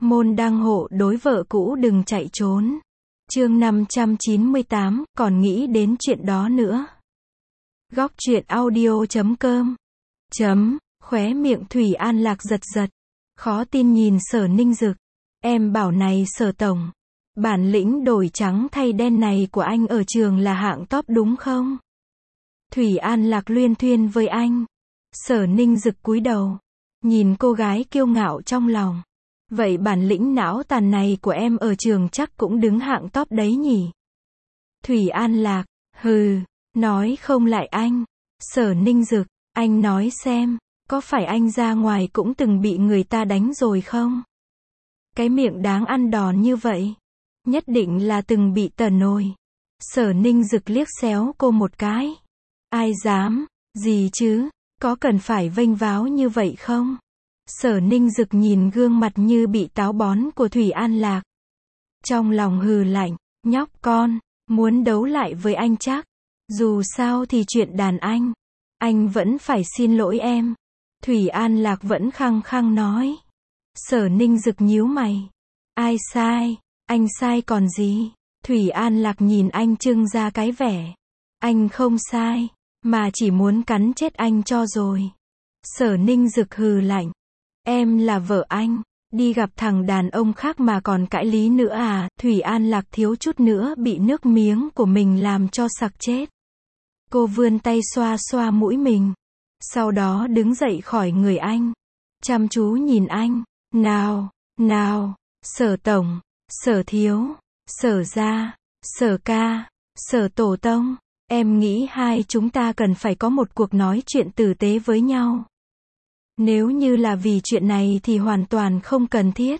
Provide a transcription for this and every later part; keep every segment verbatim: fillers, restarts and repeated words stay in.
Môn đăng hộ đối vợ cũ đừng chạy trốn. Chương năm trăm chín mươi tám, còn nghĩ đến chuyện đó nữa. Góc truyện audio chấm com. Chấm, khóe miệng Thủy An Lạc giật giật. Khó tin nhìn Sở Ninh Dực. Em bảo này Sở Tổng, bản lĩnh đổi trắng thay đen này của anh ở trường là hạng top đúng không? Thủy An Lạc luyên thuyên với anh. Sở Ninh Dực cúi đầu, nhìn cô gái kiêu ngạo trong lòng. Vậy bản lĩnh não tàn này của em ở trường chắc cũng đứng hạng top đấy nhỉ? Thủy An Lạc, hừ, nói không lại anh. Sở Ninh Dực, anh nói xem, có phải anh ra ngoài cũng từng bị người ta đánh rồi không? Cái miệng đáng ăn đòn như vậy, nhất định là từng bị tờ nồi. Sở Ninh Dực liếc xéo cô một cái. Ai dám, gì chứ, có cần phải vênh váo như vậy không? Sở Ninh Dực nhìn gương mặt như bị táo bón của Thủy An Lạc. Trong lòng hừ lạnh, nhóc con, muốn đấu lại với anh chắc. Dù sao thì chuyện đàn anh, anh vẫn phải xin lỗi em. Thủy An Lạc vẫn khăng khăng nói. Sở Ninh Dực nhíu mày. Ai sai, anh sai còn gì? Thủy An Lạc nhìn anh trưng ra cái vẻ. Anh không sai, mà chỉ muốn cắn chết anh cho rồi. Sở Ninh Dực hừ lạnh. Em là vợ anh, đi gặp thằng đàn ông khác mà còn cãi lý nữa à? Thủy An Lạc thiếu chút nữa bị nước miếng của mình làm cho sặc chết. Cô vươn tay xoa xoa mũi mình, sau đó đứng dậy khỏi người anh, chăm chú nhìn anh. Nào, nào, Sở Tổng, Sở Thiếu, Sở Gia, Sở Ca, Sở Tổ Tông, em nghĩ hai chúng ta cần phải có một cuộc nói chuyện tử tế với nhau. Nếu như là vì chuyện này thì hoàn toàn không cần thiết.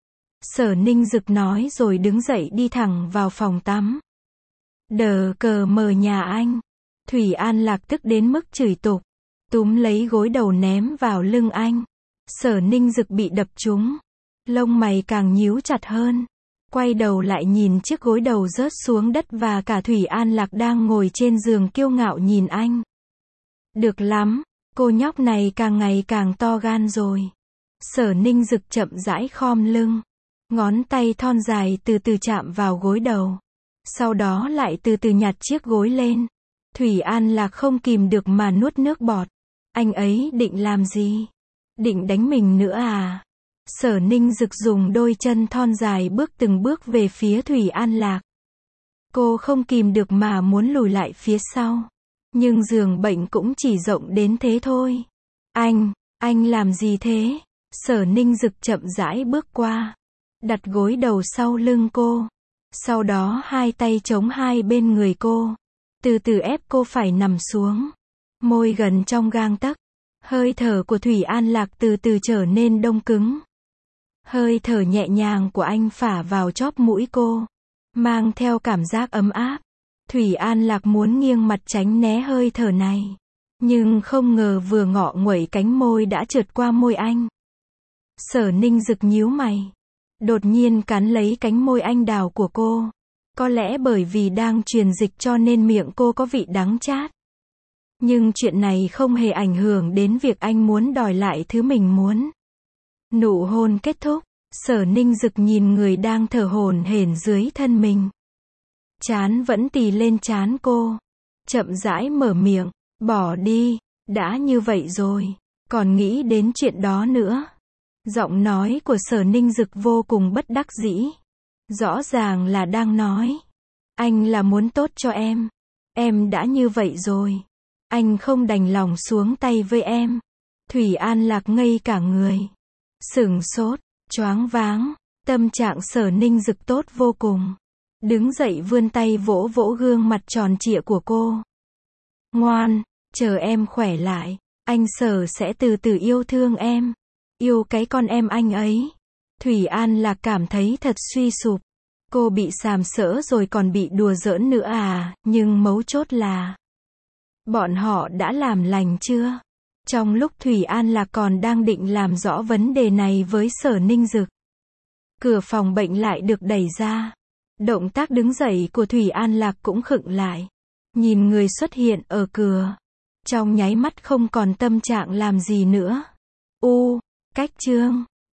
Sở Ninh Dực nói rồi đứng dậy đi thẳng vào phòng tắm. Đờ cờ mờ nhà anh. Thủy An Lạc tức đến mức chửi tục, túm lấy gối đầu ném vào lưng anh. Sở Ninh Dực bị đập trúng, lông mày càng nhíu chặt hơn. Quay đầu lại nhìn chiếc gối đầu rớt xuống đất và cả Thủy An Lạc đang ngồi trên giường kiêu ngạo nhìn anh. Được lắm, cô nhóc này càng ngày càng to gan rồi. Sở Ninh Dực chậm rãi khom lưng, ngón tay thon dài từ từ chạm vào gối đầu, sau đó lại từ từ nhặt chiếc gối lên. Thủy An Lạc không kìm được mà nuốt nước bọt. Anh ấy định làm gì? Định đánh mình nữa à? Sở Ninh Dực dùng đôi chân thon dài bước từng bước về phía Thủy An Lạc. Cô không kìm được mà muốn lùi lại phía sau. Nhưng giường bệnh cũng chỉ rộng đến thế thôi. Anh, anh làm gì thế? Sở Ninh Dực chậm rãi bước qua, đặt gối đầu sau lưng cô. Sau đó hai tay chống hai bên người cô, từ từ ép cô phải nằm xuống. Môi gần trong gang tấc. Hơi thở của Thủy An Lạc từ từ trở nên đông cứng. Hơi thở nhẹ nhàng của anh phả vào chóp mũi cô, mang theo cảm giác ấm áp. Thủy An Lạc muốn nghiêng mặt tránh né hơi thở này, nhưng không ngờ vừa ngọ nguậy cánh môi đã trượt qua môi anh. Sở Ninh Dực nhíu mày, đột nhiên cắn lấy cánh môi anh đào của cô. Có lẽ bởi vì đang truyền dịch cho nên miệng cô có vị đắng chát. Nhưng chuyện này không hề ảnh hưởng đến việc anh muốn đòi lại thứ mình muốn. Nụ hôn kết thúc, Sở Ninh Dực nhìn người đang thở hổn hển dưới thân mình. Trán vẫn tì lên trán cô. Chậm rãi mở miệng, bỏ đi, đã như vậy rồi, còn nghĩ đến chuyện đó nữa. Giọng nói của Sở Ninh Dực vô cùng bất đắc dĩ. Rõ ràng là đang nói, anh là muốn tốt cho em. Em đã như vậy rồi, anh không đành lòng xuống tay với em. Thủy An Lạc ngây cả người, sửng sốt, choáng váng. Tâm trạng Sở Ninh Dực tốt vô cùng. Đứng dậy vươn tay vỗ vỗ gương mặt tròn trịa của cô. Ngoan, chờ em khỏe lại, anh Sở sẽ từ từ yêu thương em. Yêu cái con em anh ấy. Thủy An Lạc cảm thấy thật suy sụp. Cô bị sàm sỡ rồi còn bị đùa giỡn nữa à? Nhưng mấu chốt là, bọn họ đã làm lành chưa? Trong lúc Thủy An Lạc còn đang định làm rõ vấn đề này với Sở Ninh Dực, cửa phòng bệnh lại được đẩy ra. Động tác đứng dậy của Thủy An Lạc cũng khựng lại. Nhìn người xuất hiện ở cửa, trong nháy mắt không còn tâm trạng làm gì nữa. U, cách chương.